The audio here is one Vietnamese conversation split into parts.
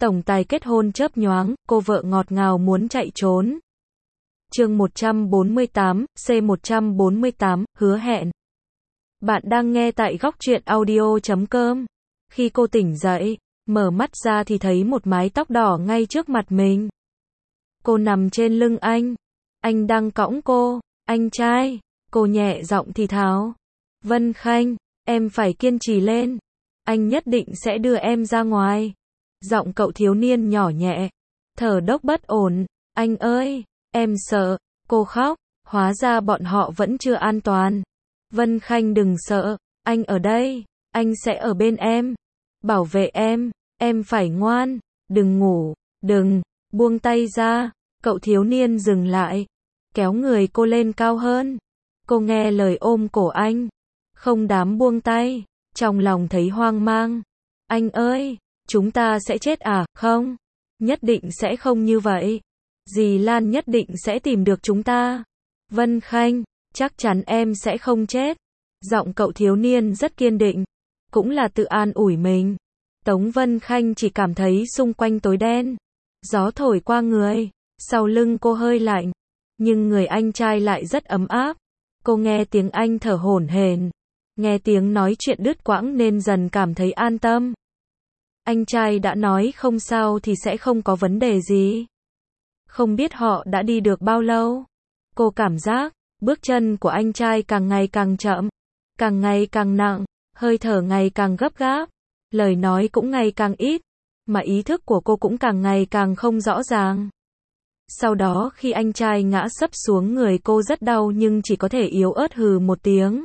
Tổng tài kết hôn chớp nhoáng, cô vợ ngọt ngào muốn chạy trốn. Chương 148, C148, hứa hẹn. Bạn đang nghe tại góc truyện audio.com. Khi cô tỉnh dậy, mở mắt ra thì thấy một mái tóc đỏ ngay trước mặt mình. Cô nằm trên lưng anh đang cõng cô, anh trai, cô nhẹ giọng thì thào. Vân Khanh, em phải kiên trì lên, anh nhất định sẽ đưa em ra ngoài. Giọng cậu thiếu niên nhỏ nhẹ, thở dốc bất ổn, anh ơi, em sợ, cô khóc, hóa ra bọn họ vẫn chưa an toàn. Vân Khanh đừng sợ, anh ở đây, anh sẽ ở bên em, bảo vệ em phải ngoan, đừng ngủ, đừng, buông tay ra, cậu thiếu niên dừng lại, kéo người cô lên cao hơn. Cô nghe lời ôm cổ anh, không dám buông tay, trong lòng thấy hoang mang. Anh ơi, chúng ta sẽ chết à? Không, nhất định sẽ không như vậy. Dì Lan nhất định sẽ tìm được chúng ta. Vân Khanh, chắc chắn em sẽ không chết. Giọng cậu thiếu niên rất kiên định, cũng là tự an ủi mình. Tống Vân Khanh chỉ cảm thấy xung quanh tối đen, gió thổi qua người, sau lưng cô hơi lạnh, nhưng người anh trai lại rất ấm áp. Cô nghe tiếng anh thở hổn hển, nghe tiếng nói chuyện đứt quãng nên dần cảm thấy an tâm. Anh trai đã nói không sao thì sẽ không có vấn đề gì. Không biết họ đã đi được bao lâu. Cô cảm giác, bước chân của anh trai càng ngày càng chậm, càng ngày càng nặng, hơi thở ngày càng gấp gáp, lời nói cũng ngày càng ít, mà ý thức của cô cũng càng ngày càng không rõ ràng. Sau đó khi anh trai ngã sấp xuống người cô rất đau nhưng chỉ có thể yếu ớt hừ một tiếng.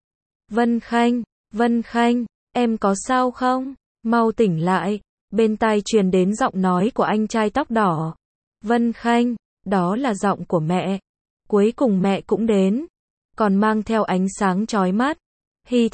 Vân Khanh, em có sao không? Mau tỉnh lại, bên tai truyền đến giọng nói của anh trai tóc đỏ. Vân Khanh, đó là giọng của mẹ. Cuối cùng mẹ cũng đến, còn mang theo ánh sáng chói mắt. Hy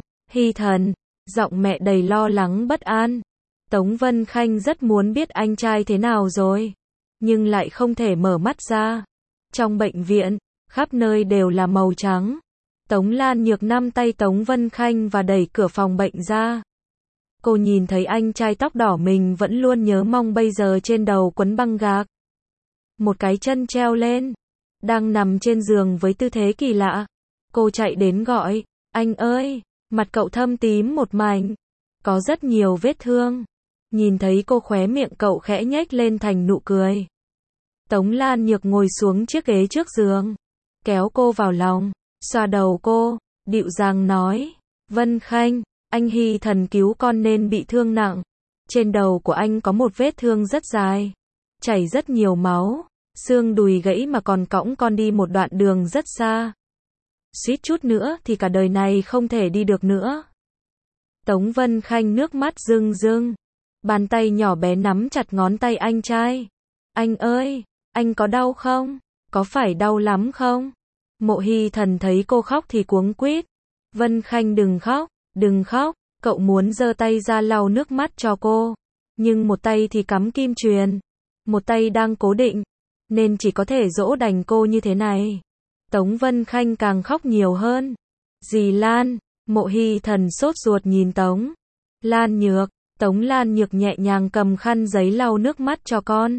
thần, giọng mẹ đầy lo lắng bất an. Tống Vân Khanh rất muốn biết anh trai thế nào rồi, nhưng lại không thể mở mắt ra. Trong bệnh viện, khắp nơi đều là màu trắng. Tống Lan Nhược nắm tay Tống Vân Khanh và đẩy cửa phòng bệnh ra. Cô nhìn thấy anh trai tóc đỏ mình vẫn luôn nhớ mong bây giờ trên đầu quấn băng gạc. Một cái chân treo lên, đang nằm trên giường với tư thế kỳ lạ. Cô chạy đến gọi, anh ơi, mặt cậu thâm tím một mảnh, có rất nhiều vết thương. Nhìn thấy cô khóe miệng cậu khẽ nhếch lên thành nụ cười. Tống Lan Nhược ngồi xuống chiếc ghế trước giường, kéo cô vào lòng, xoa đầu cô, dịu dàng nói, Vân Khanh, anh Hy thần cứu con nên bị thương nặng. Trên đầu của anh có một vết thương rất dài, chảy rất nhiều máu, xương đùi gãy mà còn cõng con đi một đoạn đường rất xa. Suýt chút nữa thì cả đời này không thể đi được nữa. Tống Vân Khanh nước mắt rưng rưng, bàn tay nhỏ bé nắm chặt ngón tay anh trai. Anh ơi, anh có đau không? Có phải đau lắm không? Mộ Hy thần thấy cô khóc thì cuống quýt. Vân Khanh đừng khóc, cậu muốn giơ tay ra lau nước mắt cho cô. Nhưng một tay thì cắm kim truyền, một tay đang cố định, nên chỉ có thể dỗ dành cô như thế này. Tống Vân Khanh càng khóc nhiều hơn. Dì Lan, Mộ Hy thần sốt ruột nhìn Tống Lan Nhược. Tống Lan Nhược nhẹ nhàng cầm khăn giấy lau nước mắt cho con.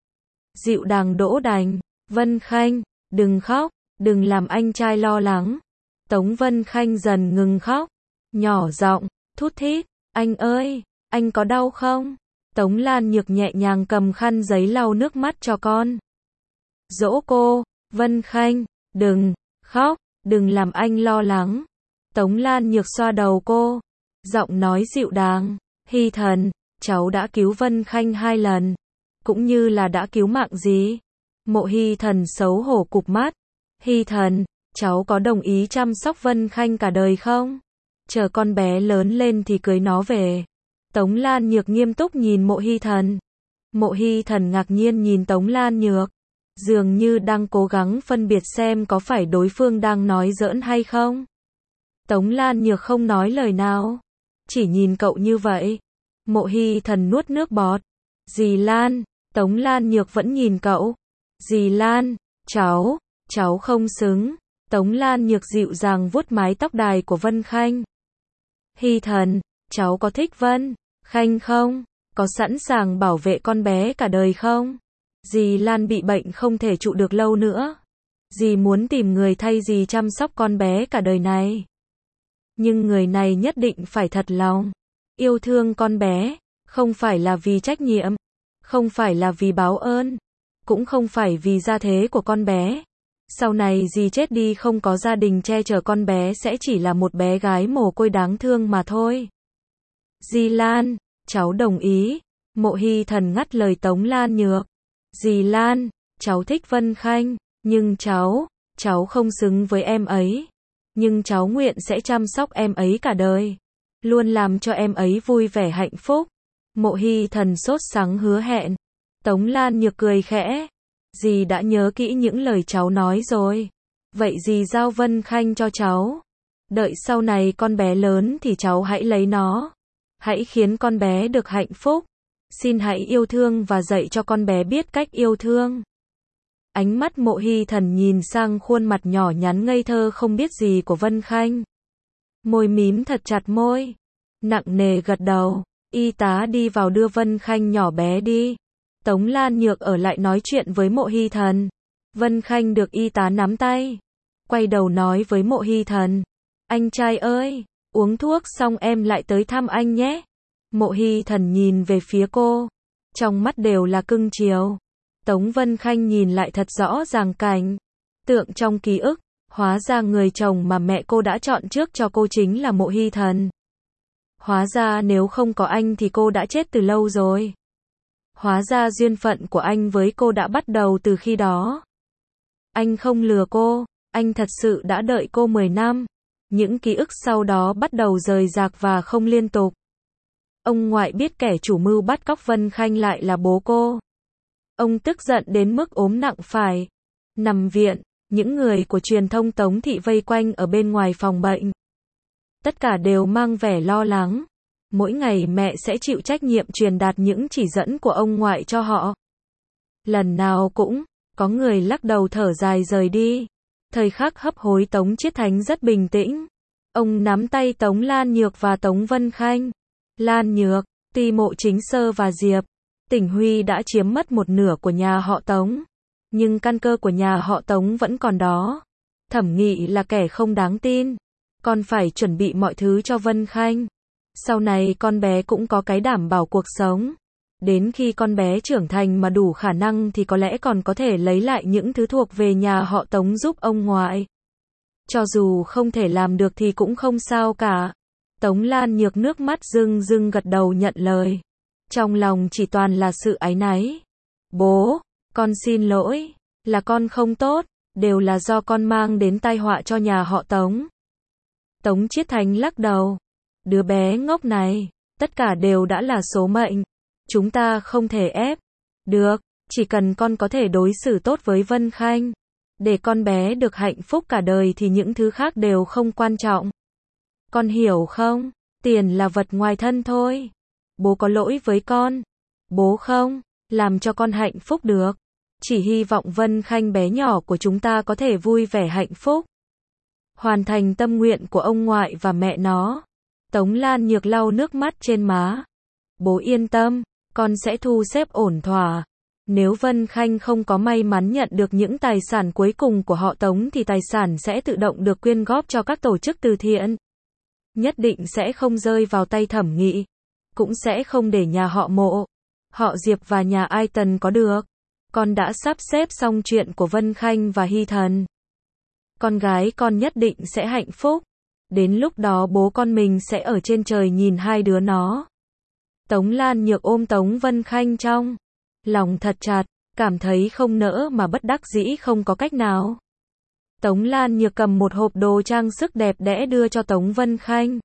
Dịu dàng dỗ dành, Vân Khanh, đừng khóc, đừng làm anh trai lo lắng. Tống Vân Khanh dần ngừng khóc, nhỏ giọng, thút thít, anh ơi, anh có đau không? Tống Lan Nhược nhẹ nhàng cầm khăn giấy lau nước mắt cho con. Dỗ cô, Vân Khanh, đừng khóc, đừng làm anh lo lắng. Tống Lan Nhược xoa đầu cô, giọng nói dịu dàng, Hy thần, cháu đã cứu Vân Khanh 2 lần, cũng như là đã cứu mạng dì. Mộ Hy thần xấu hổ cụp mắt. Hy thần, cháu có đồng ý chăm sóc Vân Khanh cả đời không? Chờ con bé lớn lên thì cưới nó về. Tống Lan Nhược nghiêm túc nhìn Mộ Hy thần. Mộ Hy thần ngạc nhiên nhìn Tống Lan Nhược, dường như đang cố gắng phân biệt xem có phải đối phương đang nói giỡn hay không. Tống Lan Nhược không nói lời nào, chỉ nhìn cậu như vậy. Mộ Hy thần nuốt nước bọt. Dì Lan, Tống Lan Nhược vẫn nhìn cậu. Dì Lan, cháu không xứng. Tống Lan Nhược dịu dàng vuốt mái tóc đài của Vân Khanh. Hy thần, cháu có thích Vân Khanh không? có sẵn sàng bảo vệ con bé cả đời không? Dì Lan bị bệnh không thể trụ được lâu nữa. Dì muốn tìm người thay dì chăm sóc con bé cả đời này. Nhưng người này nhất định phải thật lòng yêu thương con bé, không phải là vì trách nhiệm, không phải là vì báo ơn, cũng không phải vì gia thế của con bé. Sau này dì chết đi không có gia đình che chở con bé sẽ chỉ là một bé gái mồ côi đáng thương mà thôi. Dì Lan, cháu đồng ý. Mộ Hy Thần ngắt lời Tống Lan Nhược. Dì Lan, cháu thích Vân Khanh, nhưng cháu không xứng với em ấy. Nhưng cháu nguyện sẽ chăm sóc em ấy cả đời, luôn làm cho em ấy vui vẻ hạnh phúc. Mộ Hy Thần sốt sắng hứa hẹn. Tống Lan Nhược cười khẽ. Dì đã nhớ kỹ những lời cháu nói rồi. Vậy dì giao Vân Khanh cho cháu. Đợi sau này con bé lớn thì cháu hãy lấy nó. Hãy khiến con bé được hạnh phúc. Xin hãy yêu thương và dạy cho con bé biết cách yêu thương. Ánh mắt Mộ Hy Thần nhìn sang khuôn mặt nhỏ nhắn ngây thơ không biết gì của Vân Khanh. Môi mím thật chặt môi. Nặng nề gật đầu. Y tá đi vào đưa Vân Khanh nhỏ bé đi. Tống Lan Nhược ở lại nói chuyện với Mộ Hy Thần. Vân Khanh được y tá nắm tay. Quay đầu nói với Mộ Hy Thần. Anh trai ơi, uống thuốc xong em lại tới thăm anh nhé. Mộ Hy Thần nhìn về phía cô. Trong mắt đều là cưng chiều. Tống Vân Khanh nhìn lại thật rõ ràng cảnh tượng trong ký ức. Hóa ra người chồng mà mẹ cô đã chọn trước cho cô chính là Mộ Hy Thần. Hóa ra nếu không có anh thì cô đã chết từ lâu rồi. Hóa ra duyên phận của anh với cô đã bắt đầu từ khi đó. Anh không lừa cô, anh thật sự đã đợi cô 10 năm. Những ký ức sau đó bắt đầu rời rạc và không liên tục. Ông ngoại biết kẻ chủ mưu bắt cóc Vân Khanh lại là bố cô. Ông tức giận đến mức ốm nặng phải nằm viện. Những người của truyền thông Tống thị vây quanh ở bên ngoài phòng bệnh. Tất cả đều mang vẻ lo lắng. Mỗi ngày mẹ sẽ chịu trách nhiệm truyền đạt những chỉ dẫn của ông ngoại cho họ. Lần nào cũng có người lắc đầu thở dài rời đi. Thời khắc hấp hối Tống Chiết Thánh rất bình tĩnh. Ông nắm tay Tống Lan Nhược và Tống Vân Khanh. Lan Nhược, tuy Mộ Chính Sơ và Diệp Tỉnh Huy đã chiếm mất một nửa của nhà họ Tống, nhưng căn cơ của nhà họ Tống vẫn còn đó. Thẩm Nghị là kẻ không đáng tin. Con phải chuẩn bị mọi thứ cho Vân Khanh. Sau này con bé cũng có cái đảm bảo cuộc sống. Đến khi con bé trưởng thành mà đủ khả năng thì có lẽ còn có thể lấy lại những thứ thuộc về nhà họ Tống giúp ông ngoại. Cho dù không thể làm được thì cũng không sao cả. Tống Lan Nhược nước mắt rưng rưng gật đầu nhận lời. Trong lòng chỉ toàn là sự áy náy. Bố, con xin lỗi, là con không tốt, đều là do con mang đến tai họa cho nhà họ Tống. Tống Chiết Thánh lắc đầu. Đứa bé ngốc này, tất cả đều đã là số mệnh. Chúng ta không thể ép. Được, chỉ cần con có thể đối xử tốt với Vân Khanh, để con bé được hạnh phúc cả đời thì những thứ khác đều không quan trọng. Con hiểu không? Tiền là vật ngoài thân thôi. Bố có lỗi với con. Bố không làm cho con hạnh phúc được. Chỉ hy vọng Vân Khanh bé nhỏ của chúng ta có thể vui vẻ hạnh phúc. Hoàn thành tâm nguyện của ông ngoại và mẹ nó. Tống Lan Nhược lau nước mắt trên má. Bố yên tâm, con sẽ thu xếp ổn thỏa. Nếu Vân Khanh không có may mắn nhận được những tài sản cuối cùng của họ Tống thì tài sản sẽ tự động được quyên góp cho các tổ chức từ thiện. Nhất định sẽ không rơi vào tay Thẩm Nghị. Cũng sẽ không để nhà họ Mộ, họ Diệp và nhà Ai Tần có được. Con đã sắp xếp xong chuyện của Vân Khanh và Hy Thần. Con gái con nhất định sẽ hạnh phúc. Đến lúc đó bố con mình sẽ ở trên trời nhìn hai đứa nó. Tống Lan Nhược ôm Tống Vân Khanh trong lòng thật chặt, cảm thấy không nỡ mà bất đắc dĩ không có cách nào. Tống Lan Nhược cầm một hộp đồ trang sức đẹp đẽ đưa cho Tống Vân Khanh.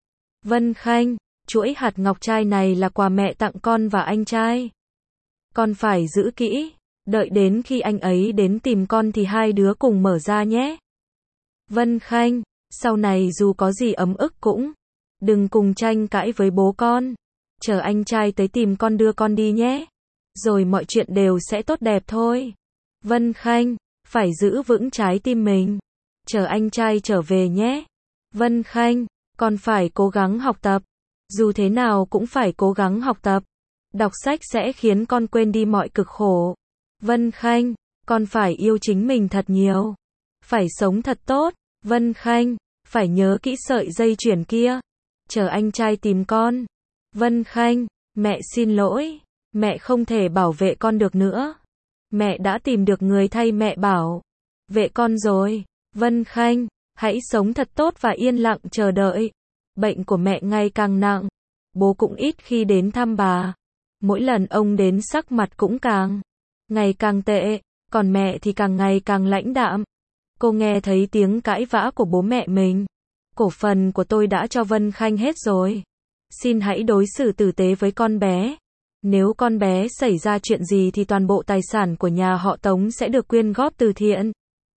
Vân Khanh, chuỗi hạt ngọc trai này là quà mẹ tặng con và anh trai. Con phải giữ kỹ, đợi đến khi anh ấy đến tìm con thì hai đứa cùng mở ra nhé. Vân Khanh, sau này dù có gì ấm ức cũng đừng cùng tranh cãi với bố con. Chờ anh trai tới tìm con đưa con đi nhé. Rồi mọi chuyện đều sẽ tốt đẹp thôi. Vân Khanh, phải giữ vững trái tim mình. Chờ anh trai trở về nhé. Vân Khanh, con phải cố gắng học tập. Dù thế nào cũng phải cố gắng học tập. Đọc sách sẽ khiến con quên đi mọi cực khổ. Vân Khanh, con phải yêu chính mình thật nhiều. Phải sống thật tốt. Vân Khanh, phải nhớ kỹ sợi dây chuyền kia. Chờ anh trai tìm con. Vân Khanh, mẹ xin lỗi. Mẹ không thể bảo vệ con được nữa. Mẹ đã tìm được người thay mẹ bảo vệ con rồi. Vân Khanh, hãy sống thật tốt và yên lặng chờ đợi. Bệnh của mẹ ngày càng nặng. Bố cũng ít khi đến thăm bà. Mỗi lần ông đến sắc mặt cũng ngày càng tệ. Còn mẹ thì càng ngày càng lãnh đạm. Cô nghe thấy tiếng cãi vã của bố mẹ mình. Cổ phần của tôi đã cho Vân Khanh hết rồi. Xin hãy đối xử tử tế với con bé. Nếu con bé xảy ra chuyện gì thì toàn bộ tài sản của nhà họ Tống sẽ được quyên góp từ thiện.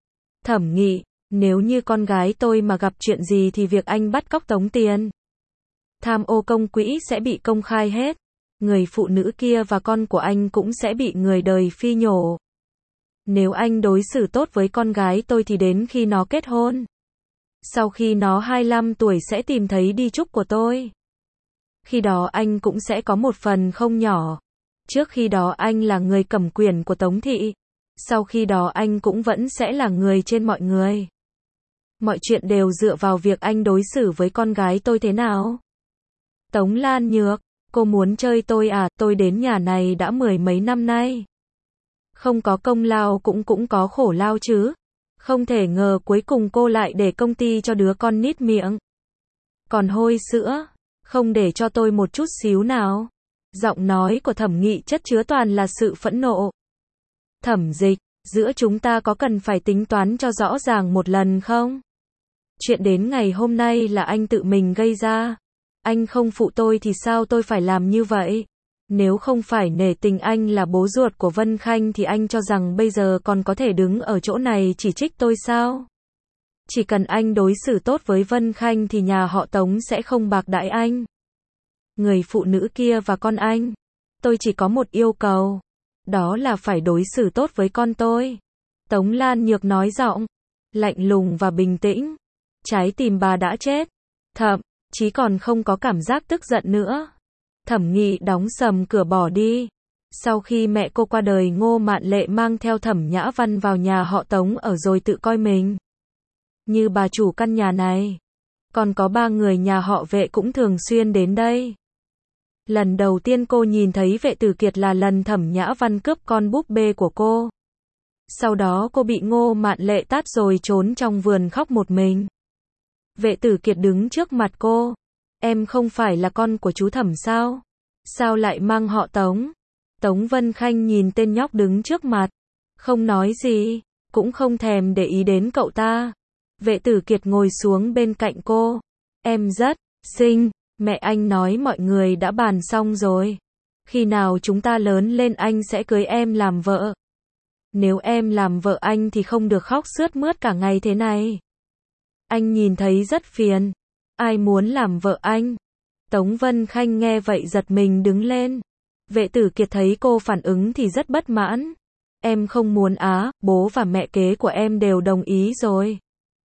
Thẩm Nghị, nếu như con gái tôi mà gặp chuyện gì thì việc anh bắt cóc tống tiền, tham ô công quỹ sẽ bị công khai hết. Người phụ nữ kia và con của anh cũng sẽ bị người đời phi nhổ. Nếu anh đối xử tốt với con gái tôi thì đến khi nó kết hôn, sau khi nó 25 tuổi sẽ tìm thấy di chúc của tôi. Khi đó anh cũng sẽ có một phần không nhỏ. Trước khi đó anh là người cầm quyền của Tống thị. Sau khi đó anh cũng vẫn sẽ là người trên mọi người. Mọi chuyện đều dựa vào việc anh đối xử với con gái tôi thế nào. Tống Lan Nhược, cô muốn chơi tôi à? Tôi đến nhà này đã 10 mấy năm nay. Không có công lao cũng có khổ lao chứ. Không thể ngờ cuối cùng cô lại để công ty cho đứa con nít miệng còn hôi sữa. Không để cho tôi một chút xíu nào. Giọng nói của Thẩm Nghị chất chứa toàn là sự phẫn nộ. Thẩm Dịch, giữa chúng ta có cần phải tính toán cho rõ ràng một lần không? Chuyện đến ngày hôm nay là anh tự mình gây ra. Anh không phụ tôi thì sao tôi phải làm như vậy? Nếu không phải nể tình anh là bố ruột của Vân Khanh thì anh cho rằng bây giờ còn có thể đứng ở chỗ này chỉ trích tôi sao? Chỉ cần anh đối xử tốt với Vân Khanh thì nhà họ Tống sẽ không bạc đãi anh. Người phụ nữ kia và con anh. Tôi chỉ có một yêu cầu. Đó là phải đối xử tốt với con tôi. Tống Lan Nhược nói giọng lạnh lùng và bình tĩnh. Trái tim bà đã chết. Thậm chí còn không có cảm giác tức giận nữa. Thẩm Nghị đóng sầm cửa bỏ đi. Sau khi mẹ cô qua đời, Ngô Mạn Lệ mang theo Thẩm Nhã Văn vào nhà họ Tống ở rồi tự coi mình như bà chủ căn nhà này. Còn có 3 người nhà họ Vệ cũng thường xuyên đến đây. Lần đầu tiên cô nhìn thấy Vệ Tử Kiệt là lần Thẩm Nhã Văn cướp con búp bê của cô. Sau đó cô bị Ngô Mạn Lệ tát rồi trốn trong vườn khóc một mình. Vệ Tử Kiệt đứng trước mặt cô. Em không phải là con của chú Thẩm sao? Sao lại mang họ Tống? Tống Vân Khanh nhìn tên nhóc đứng trước mặt. Không nói gì. Cũng không thèm để ý đến cậu ta. Vệ Tử Kiệt ngồi xuống bên cạnh cô. Em rất xinh. Mẹ anh nói mọi người đã bàn xong rồi. Khi nào chúng ta lớn lên anh sẽ cưới em làm vợ. Nếu em làm vợ anh thì không được khóc sướt mướt cả ngày thế này. Anh nhìn thấy rất phiền. Ai muốn làm vợ anh? Tống Vân Khanh nghe vậy giật mình đứng lên. Vệ Tử Kiệt thấy cô phản ứng thì rất bất mãn. Em không muốn á, bố và mẹ kế của em đều đồng ý rồi.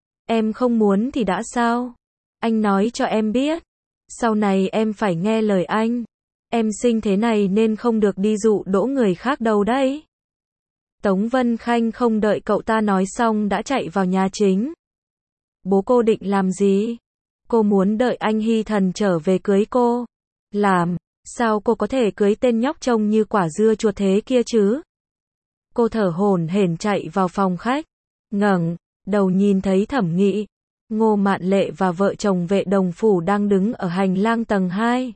Em không muốn thì đã sao? Anh nói cho em biết. Sau này em phải nghe lời anh. Em sinh thế này nên không được đi dụ dỗ người khác đâu đấy. Tống Vân Khanh không đợi cậu ta nói xong đã chạy vào nhà chính. Bố cô định làm gì? Cô muốn đợi anh Hy Thần trở về cưới cô. Làm, sao cô có thể cưới tên nhóc trông như quả dưa chuột thế kia chứ? Cô thở hổn hển chạy vào phòng khách. Ngẩng đầu nhìn thấy Thẩm Nghị, Ngô Mạn Lệ và vợ chồng Vệ Đồng Phủ đang đứng ở hành lang tầng 2.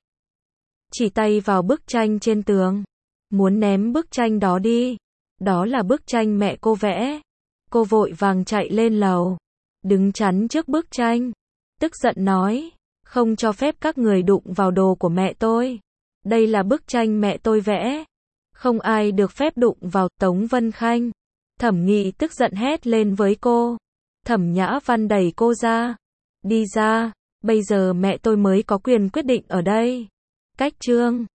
Chỉ tay vào bức tranh trên tường. Muốn ném bức tranh đó đi. Đó là bức tranh mẹ cô vẽ. Cô vội vàng chạy lên lầu. Đứng chắn trước bức tranh. Tức giận nói. Không cho phép các người đụng vào đồ của mẹ tôi. Đây là bức tranh mẹ tôi vẽ. Không ai được phép đụng vào. Tống Vân Khanh. Thẩm Nghị tức giận hét lên với cô. Thẩm Nhã Văn đẩy cô ra. Đi ra. Bây giờ mẹ tôi mới có quyền quyết định ở đây. Cách chương